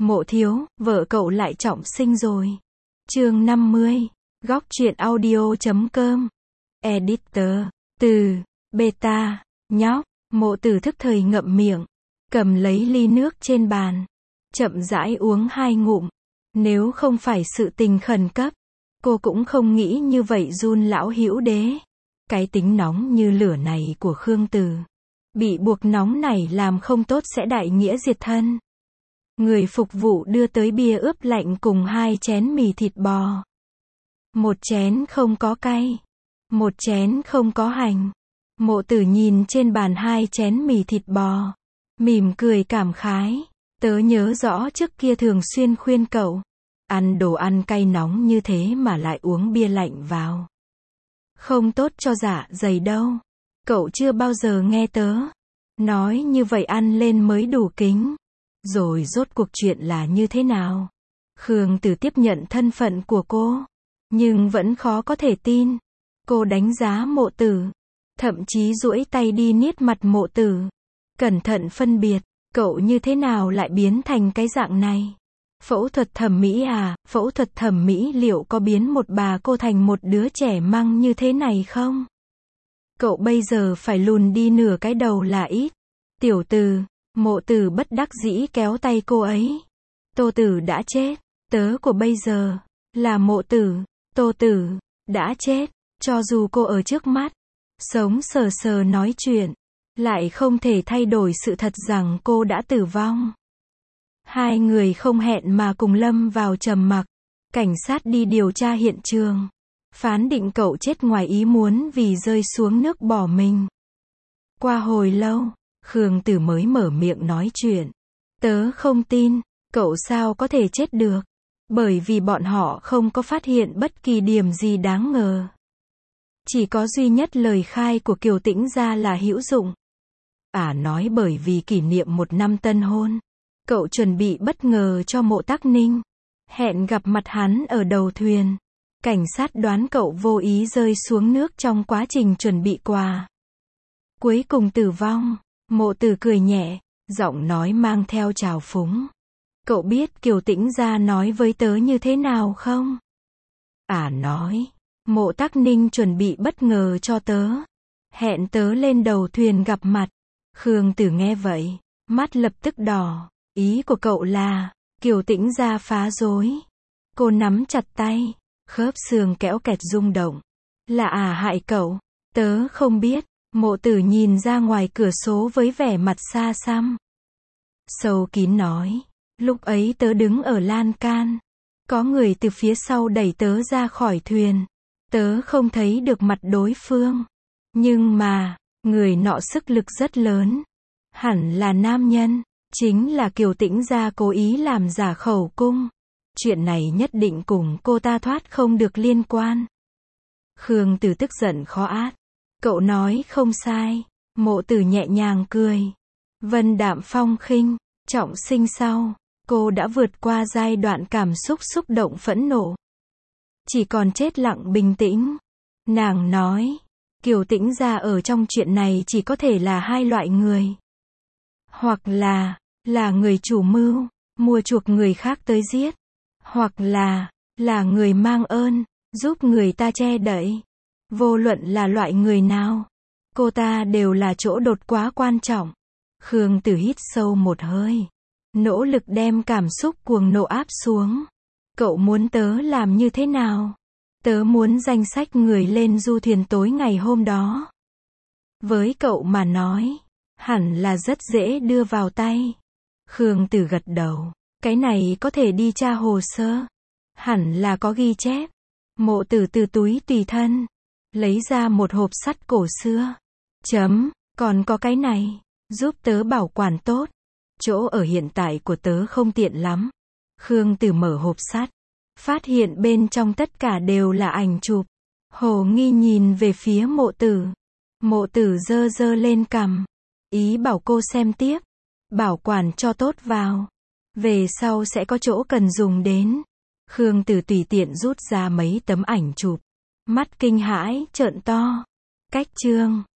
Mộ thiếu, vợ cậu lại trọng sinh rồi. Chương 50. Góc truyện audio.com. Editor. Từ. Beta. Nhóc. Mộ Tử thức thời ngậm miệng. Cầm lấy ly nước trên bàn. Chậm rãi uống 2 ngụm. Nếu không phải sự tình khẩn cấp, cô cũng không nghĩ như vậy run lão hữu đế. Cái tính nóng như lửa này của Khương Từ. Bị buộc nóng này làm không tốt sẽ đại nghĩa diệt thân. Người phục vụ đưa tới bia ướp lạnh cùng 2 chén mì thịt bò. 1 chén không có cay. 1 chén không có hành. Mộ Tử nhìn trên bàn 2 chén mì thịt bò. Mỉm cười cảm khái. Tớ nhớ rõ trước kia thường xuyên khuyên cậu. Ăn đồ ăn cay nóng như thế mà lại uống bia lạnh vào. Không tốt cho dạ dày đâu. Cậu chưa bao giờ nghe tớ nói như vậy ăn lên mới đủ kính. Rồi rốt cuộc chuyện là như thế nào? Khương Tử tiếp nhận thân phận của cô. Nhưng vẫn khó có thể tin. Cô đánh giá Mộ Tử. Thậm chí duỗi tay đi niết mặt Mộ Tử. Cẩn thận phân biệt. Cậu như thế nào lại biến thành cái dạng này? Phẫu thuật thẩm mỹ à? Phẫu thuật thẩm mỹ liệu có biến một bà cô thành một đứa trẻ măng như thế này không? Cậu bây giờ phải lùn đi nửa cái đầu là ít. Tiểu Từ. Mộ Tử bất đắc dĩ kéo tay cô ấy. Tô Tử đã chết. Tớ của bây giờ là Mộ Tử. Tô Tử đã chết. Cho dù cô ở trước mắt, sống sờ sờ nói chuyện, lại không thể thay đổi sự thật rằng cô đã tử vong. 2 người không hẹn mà cùng lâm vào trầm mặc. Cảnh sát đi điều tra hiện trường. Phán định cậu chết ngoài ý muốn vì rơi xuống nước bỏ mình. Qua hồi lâu, Khương Tử mới mở miệng nói chuyện. Tớ không tin, cậu sao có thể chết được. Bởi vì bọn họ không có phát hiện bất kỳ điểm gì đáng ngờ. Chỉ có duy nhất lời khai của Kiều Tĩnh Gia là hữu dụng. Nói bởi vì kỷ niệm 1 năm tân hôn, cậu chuẩn bị bất ngờ cho Mộ Tắc Ninh. Hẹn gặp mặt hắn ở đầu thuyền. Cảnh sát đoán cậu vô ý rơi xuống nước trong quá trình chuẩn bị quà. Cuối cùng tử vong. Mộ Tử cười nhẹ, giọng nói mang theo trào phúng. Cậu biết Kiều Tĩnh Gia nói với tớ như thế nào không? Nói, Mộ Tắc Ninh chuẩn bị bất ngờ cho tớ. Hẹn tớ lên đầu thuyền gặp mặt. Khương Tử nghe vậy, mắt lập tức đỏ. Ý của cậu là, Kiều Tĩnh Gia phá rối. Cô nắm chặt tay, khớp xương kéo kẹt rung động. Là hại cậu? Tớ không biết. Mộ Tử nhìn ra ngoài cửa sổ với vẻ mặt xa xăm. Sâu kín nói, lúc ấy tớ đứng ở lan can. Có người từ phía sau đẩy tớ ra khỏi thuyền. Tớ không thấy được mặt đối phương. Nhưng mà, người nọ sức lực rất lớn. Hẳn là nam nhân. Chính là Kiều Tĩnh Gia cố ý làm giả khẩu cung. Chuyện này nhất định cùng cô ta thoát không được liên quan. Khương Tử tức giận khó át. Cậu nói không sai. Mộ Tử nhẹ nhàng cười. Vân đạm phong khinh. Trọng sinh sau, cô đã vượt qua giai đoạn cảm xúc xúc động phẫn nộ. Chỉ còn chết lặng bình tĩnh. Nàng nói, Kiều Tĩnh Gia ở trong chuyện này chỉ có thể là 2 loại người. Hoặc là người chủ mưu, mua chuộc người khác tới giết. Hoặc là người mang ơn, giúp người ta che đậy. Vô luận là loại người nào, cô ta đều là chỗ đột quá quan trọng. Khương Tử hít sâu một hơi. Nỗ lực đem cảm xúc cuồng nộ áp xuống. Cậu muốn tớ làm như thế nào? Tớ muốn danh sách người lên du thuyền tối ngày hôm đó. Với cậu mà nói, hẳn là rất dễ đưa vào tay. Khương Tử gật đầu. Cái này có thể đi tra hồ sơ. Hẳn là có ghi chép. Mộ Tử từ túi tùy thân lấy ra một hộp sắt cổ xưa. Còn có cái này, giúp tớ bảo quản tốt. Chỗ ở hiện tại của tớ không tiện lắm. Khương Tử mở hộp sắt, phát hiện bên trong tất cả đều là ảnh chụp. Hồ nghi nhìn về phía Mộ Tử. Mộ Tử giơ giơ lên cằm. Ý bảo cô xem tiếp. Bảo quản cho tốt vào. Về sau sẽ có chỗ cần dùng đến. Khương Tử tùy tiện rút ra mấy tấm ảnh chụp. Mắt kinh hãi, trợn to. Cách chương